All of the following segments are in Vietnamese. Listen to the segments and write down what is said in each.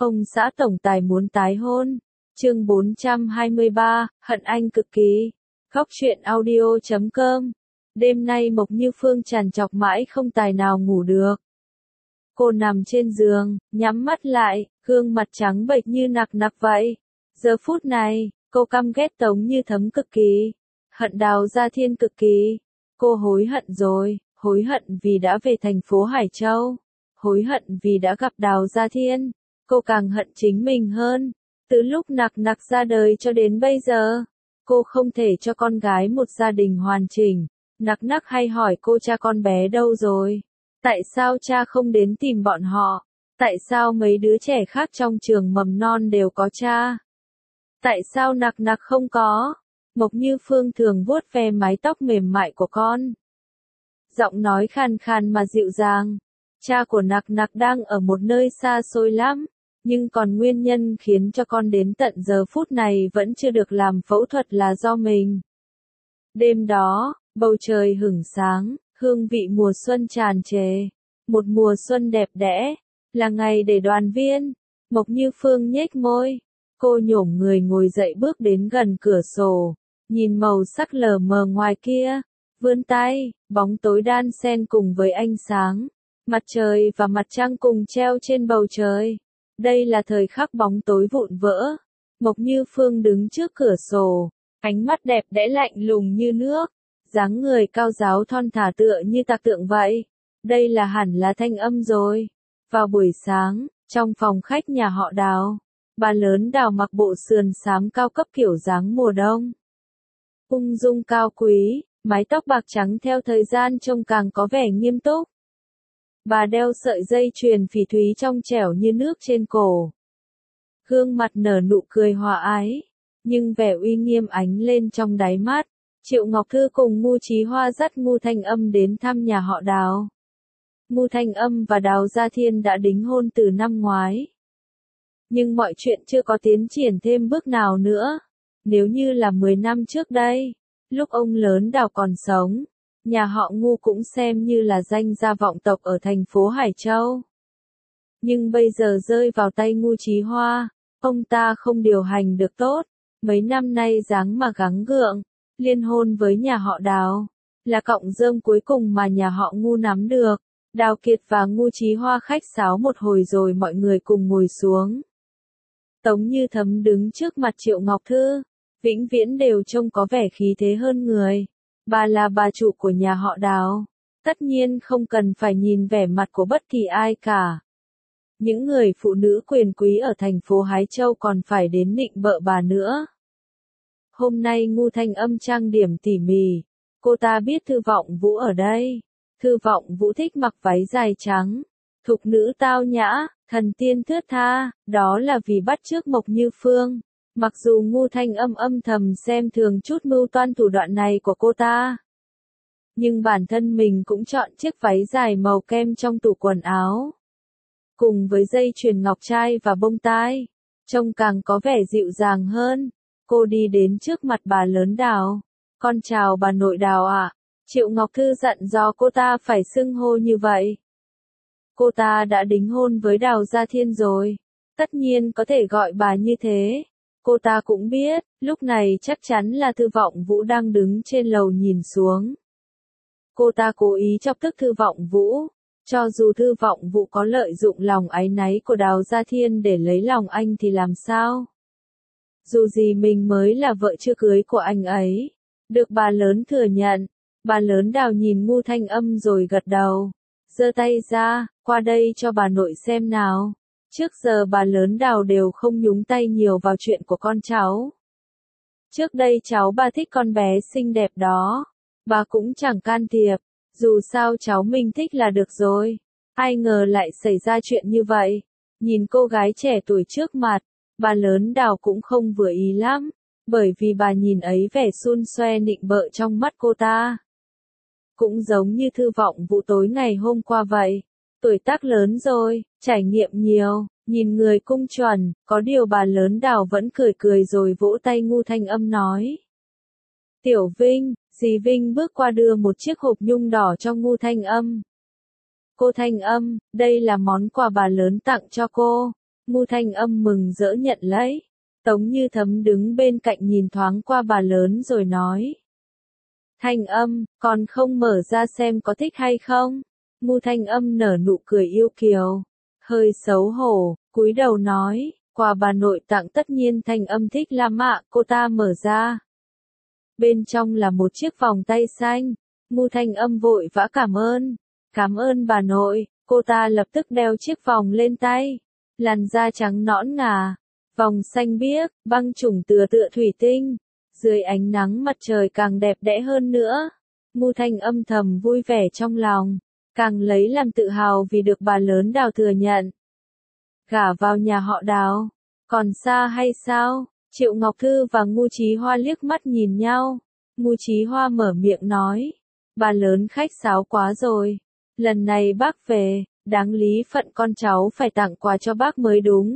Ông xã tổng tài muốn tái hôn. Chương 423, hận anh cực kỳ. Khóc chuyện audio.com. Đêm nay Mộc Như Phương trằn trọc mãi không tài nào ngủ được. Cô nằm trên giường, nhắm mắt lại, gương mặt trắng bệch như nặc vậy. Giờ phút này, cô căm ghét Tống Như Thấm cực kỳ, hận Đào Gia Thiên cực kỳ. Cô hối hận rồi, hối hận vì đã về thành phố Hải Châu, hối hận vì đã gặp Đào Gia Thiên. Cô càng hận chính mình hơn. Từ lúc nặc ra đời cho đến bây giờ, cô không thể cho con gái một gia đình hoàn chỉnh. Nặc hay hỏi cô cha con bé đâu rồi? Tại sao cha không đến tìm bọn họ? Tại sao mấy đứa trẻ khác trong trường mầm non đều có cha? Tại sao nặc không có? Mộc Như Phương thường vuốt ve mái tóc mềm mại của con. Giọng nói khàn khàn mà dịu dàng. Cha của nặc đang ở một nơi xa xôi lắm, nhưng còn nguyên nhân khiến cho con đến tận giờ phút này vẫn chưa được làm phẫu thuật là do mình. Đêm đó, bầu trời hửng sáng, hương vị mùa xuân tràn trề. Một mùa xuân đẹp đẽ, là ngày để đoàn viên. Mộc Như Phương nhếch môi. Cô nhổm người ngồi dậy bước đến gần cửa sổ, nhìn màu sắc lờ mờ ngoài kia. Vươn tay, bóng tối đan xen cùng với ánh sáng. Mặt trời và mặt trăng cùng treo trên bầu trời. Đây là thời khắc bóng tối vụn vỡ. Mộc Như Phương đứng trước cửa sổ, ánh mắt đẹp đẽ lạnh lùng như nước, dáng người cao ráo thon thả tựa như tạc tượng vậy. Đây là hẳn là Thanh Âm rồi. Vào buổi sáng, trong phòng khách nhà họ Đào, bà lớn Đào mặc bộ sườn xám cao cấp kiểu dáng mùa đông. Ung dung cao quý, mái tóc bạc trắng theo thời gian trông càng có vẻ nghiêm túc. Bà đeo sợi dây chuyền phỉ thúy trong trẻo như nước trên cổ. Gương mặt nở nụ cười hòa ái, nhưng vẻ uy nghiêm ánh lên trong đáy mắt. Triệu Ngọc Thư cùng Ngô Chí Hoa dắt Ngô Thanh Âm đến thăm nhà họ Đào. Ngô Thanh Âm và Đào Gia Thiên đã đính hôn từ năm ngoái. Nhưng mọi chuyện chưa có tiến triển thêm bước nào nữa. Nếu như là 10 năm trước đây, lúc ông lớn Đào còn sống, nhà họ Ngô cũng xem như là danh gia vọng tộc ở thành phố Hải Châu. Nhưng bây giờ rơi vào tay Ngô Chí Hoa, ông ta không điều hành được tốt. Mấy năm nay dáng mà gắng gượng, liên hôn với nhà họ Đào, là cọng rơm cuối cùng mà nhà họ Ngô nắm được. Đào Kiệt và Ngô Chí Hoa khách sáo một hồi rồi mọi người cùng ngồi xuống. Tống Như Thấm đứng trước mặt Triệu Ngọc Thư, vĩnh viễn đều trông có vẻ khí thế hơn người. Bà là bà chủ của nhà họ Đào, tất nhiên không cần phải nhìn vẻ mặt của bất kỳ ai cả. Những người phụ nữ quyền quý ở thành phố Hải Châu còn phải đến nịnh bợ bà nữa. Hôm nay Ngô Thanh Âm trang điểm tỉ mỉ, cô ta biết Thư Vọng Vũ ở đây. Thư Vọng Vũ thích mặc váy dài trắng, thục nữ tao nhã, thần tiên thướt tha, đó là vì bắt chước Mộc Như Phương. Mặc dù Ngô Thanh Âm âm thầm xem thường chút mưu toan thủ đoạn này của cô ta, nhưng bản thân mình cũng chọn chiếc váy dài màu kem trong tủ quần áo, cùng với dây chuyền ngọc trai và bông tai, trông càng có vẻ dịu dàng hơn. Cô đi đến trước mặt bà lớn Đào. Con chào bà nội Đào ạ. Triệu Ngọc Thư dặn dò cô ta phải xưng hô như vậy. Cô ta đã đính hôn với Đào Gia Thiên rồi, tất nhiên có thể gọi bà như thế. Cô ta cũng biết, lúc này chắc chắn là Thư Vọng Vũ đang đứng trên lầu nhìn xuống. Cô ta cố ý chọc tức Thư Vọng Vũ, cho dù Thư Vọng Vũ có lợi dụng lòng áy náy của Đào Gia Thiên để lấy lòng anh thì làm sao? Dù gì mình mới là vợ chưa cưới của anh ấy. Được bà lớn thừa nhận. Bà lớn Đào nhìn Ngô Thanh Âm rồi gật đầu. Giơ tay ra, qua đây cho bà nội xem nào. Trước giờ bà lớn Đào đều không nhúng tay nhiều vào chuyện của con cháu. Trước đây cháu bà thích con bé xinh đẹp đó, bà cũng chẳng can thiệp. Dù sao cháu mình thích là được rồi. Ai ngờ lại xảy ra chuyện như vậy. Nhìn cô gái trẻ tuổi trước mặt, bà lớn Đào cũng không vừa ý lắm, bởi vì bà nhìn ấy vẻ xun xoe nịnh bợ trong mắt cô ta. Cũng giống như Thư Vọng Vũ tối ngày hôm qua vậy. Tuổi tác lớn rồi, trải nghiệm nhiều, nhìn người cung chuẩn, có điều bà lớn Đào vẫn cười cười rồi vỗ tay Ngô Thanh Âm nói. Tiểu Vinh, dì Vinh bước qua đưa một chiếc hộp nhung đỏ cho Ngô Thanh Âm. Cô Thanh Âm, đây là món quà bà lớn tặng cho cô. Ngu Thanh Âm mừng rỡ nhận lấy. Tống Như Thấm đứng bên cạnh nhìn thoáng qua bà lớn rồi nói. Thanh Âm, còn không mở ra xem có thích hay không? Ngu Thanh Âm nở nụ cười yêu kiều. Hơi xấu hổ, cúi đầu nói, quà bà nội tặng tất nhiên Thanh Âm thích lắm ạ, cô ta mở ra. Bên trong là một chiếc vòng tay xanh. Ngu Thanh Âm vội vã cảm ơn. Cảm ơn bà nội, cô ta lập tức đeo chiếc vòng lên tay. Làn da trắng nõn ngà, vòng xanh biếc, băng trùng tựa thủy tinh. Dưới ánh nắng mặt trời càng đẹp đẽ hơn nữa. Ngu Thanh Âm thầm vui vẻ trong lòng, càng lấy làm tự hào vì được bà lớn Đào thừa nhận. Gả vào nhà họ Đào, còn xa hay sao? Triệu Ngọc Thư và Ngu Chí Hoa liếc mắt nhìn nhau. Ngu Chí Hoa mở miệng nói, bà lớn khách sáo quá rồi. Lần này bác về, đáng lý phận con cháu phải tặng quà cho bác mới đúng.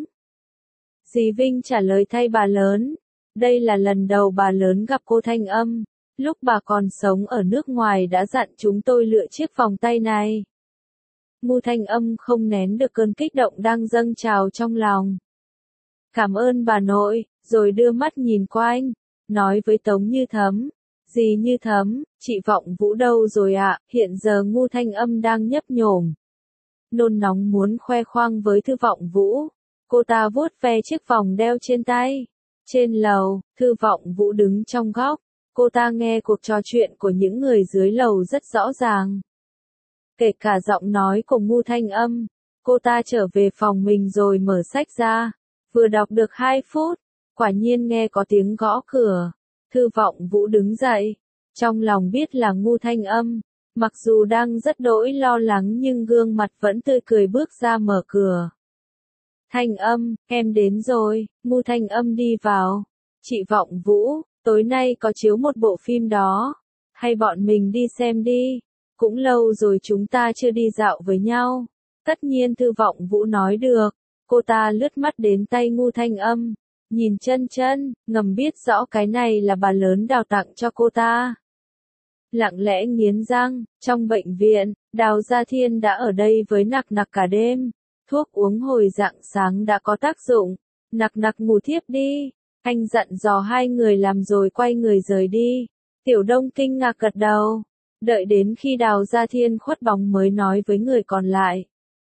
Dì Vinh trả lời thay bà lớn. Đây là lần đầu bà lớn gặp cô Thanh Âm. Lúc bà còn sống ở nước ngoài đã dặn chúng tôi lựa chiếc vòng tay này. Ngu Thanh Âm không nén được cơn kích động đang dâng trào trong lòng. Cảm ơn bà nội, rồi đưa mắt nhìn qua anh, nói với Tống Như Thấm. Dì Như Thấm, chị Vọng Vũ đâu rồi ạ? Hiện giờ Ngu Thanh Âm đang nhấp nhổm. Nôn nóng muốn khoe khoang với Thư Vọng Vũ. Cô ta vuốt ve chiếc vòng đeo trên tay. Trên lầu, Thư Vọng Vũ đứng trong góc. Cô ta nghe cuộc trò chuyện của những người dưới lầu rất rõ ràng. Kể cả giọng nói của Ngu Thanh Âm. Cô ta trở về phòng mình rồi mở sách ra. Vừa đọc được 2 phút, quả nhiên nghe có tiếng gõ cửa. Thư Vọng Vũ đứng dậy. Trong lòng biết là Ngu Thanh Âm. Mặc dù đang rất đỗi lo lắng nhưng gương mặt vẫn tươi cười bước ra mở cửa. Thanh Âm, em đến rồi. Ngu Thanh Âm đi vào. Chị Vọng Vũ, tối nay có chiếu một bộ phim đó. Hay bọn mình đi xem đi. Cũng lâu rồi chúng ta chưa đi dạo với nhau. Tất nhiên Thư Vọng Vũ nói được. Cô ta lướt mắt đến tay Ngu Thanh Âm. Nhìn chân, ngầm biết rõ cái này là bà lớn Đào tặng cho cô ta. Lặng lẽ nghiến răng, trong bệnh viện, Đào Gia Thiên đã ở đây với Nặc Nặc cả đêm. Thuốc uống hồi rạng sáng đã có tác dụng. Nặc Nặc ngủ thiếp đi. Anh dặn dò 2 người làm rồi quay người rời đi. Tiểu Đông kinh ngạc gật đầu. Đợi đến khi Đào Gia Thiên khuất bóng mới nói với người còn lại.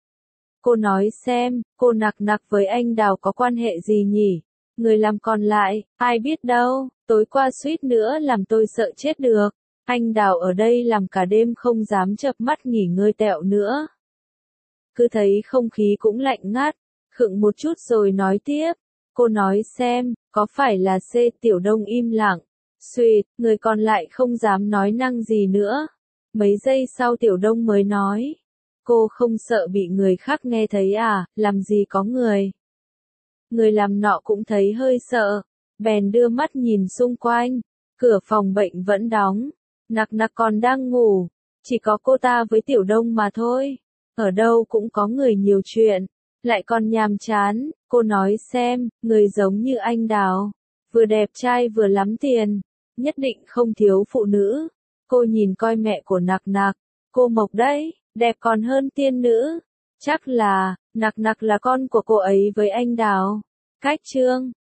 Cô nói xem, cô Nặc Nặc với anh Đào có quan hệ gì nhỉ? Người làm còn lại, ai biết đâu, tối qua suýt nữa làm tôi sợ chết được. Anh Đào ở đây làm cả đêm không dám chợp mắt nghỉ ngơi tẹo nữa. Cứ thấy không khí cũng lạnh ngắt, khựng một chút rồi nói tiếp. Cô nói xem, có phải là C? Tiểu Đông im lặng. Xuỵt, người còn lại không dám nói năng gì nữa. Mấy giây sau Tiểu Đông mới nói. Cô không sợ bị người khác nghe thấy à, làm gì có người. Người làm nọ cũng thấy hơi sợ, bèn đưa mắt nhìn xung quanh. Cửa phòng bệnh vẫn đóng. Nặc Nặc còn đang ngủ. Chỉ có cô ta với Tiểu Đông mà thôi. Ở đâu cũng có người nhiều chuyện. Lại còn nhàm chán. Cô nói xem, người giống như anh Đào. Vừa đẹp trai vừa lắm tiền. Nhất định không thiếu phụ nữ. Cô nhìn coi mẹ của Nặc Nặc. Cô Mộc đấy, đẹp còn hơn tiên nữ. Chắc là, Nặc Nặc là con của cô ấy với anh Đào. Cách chương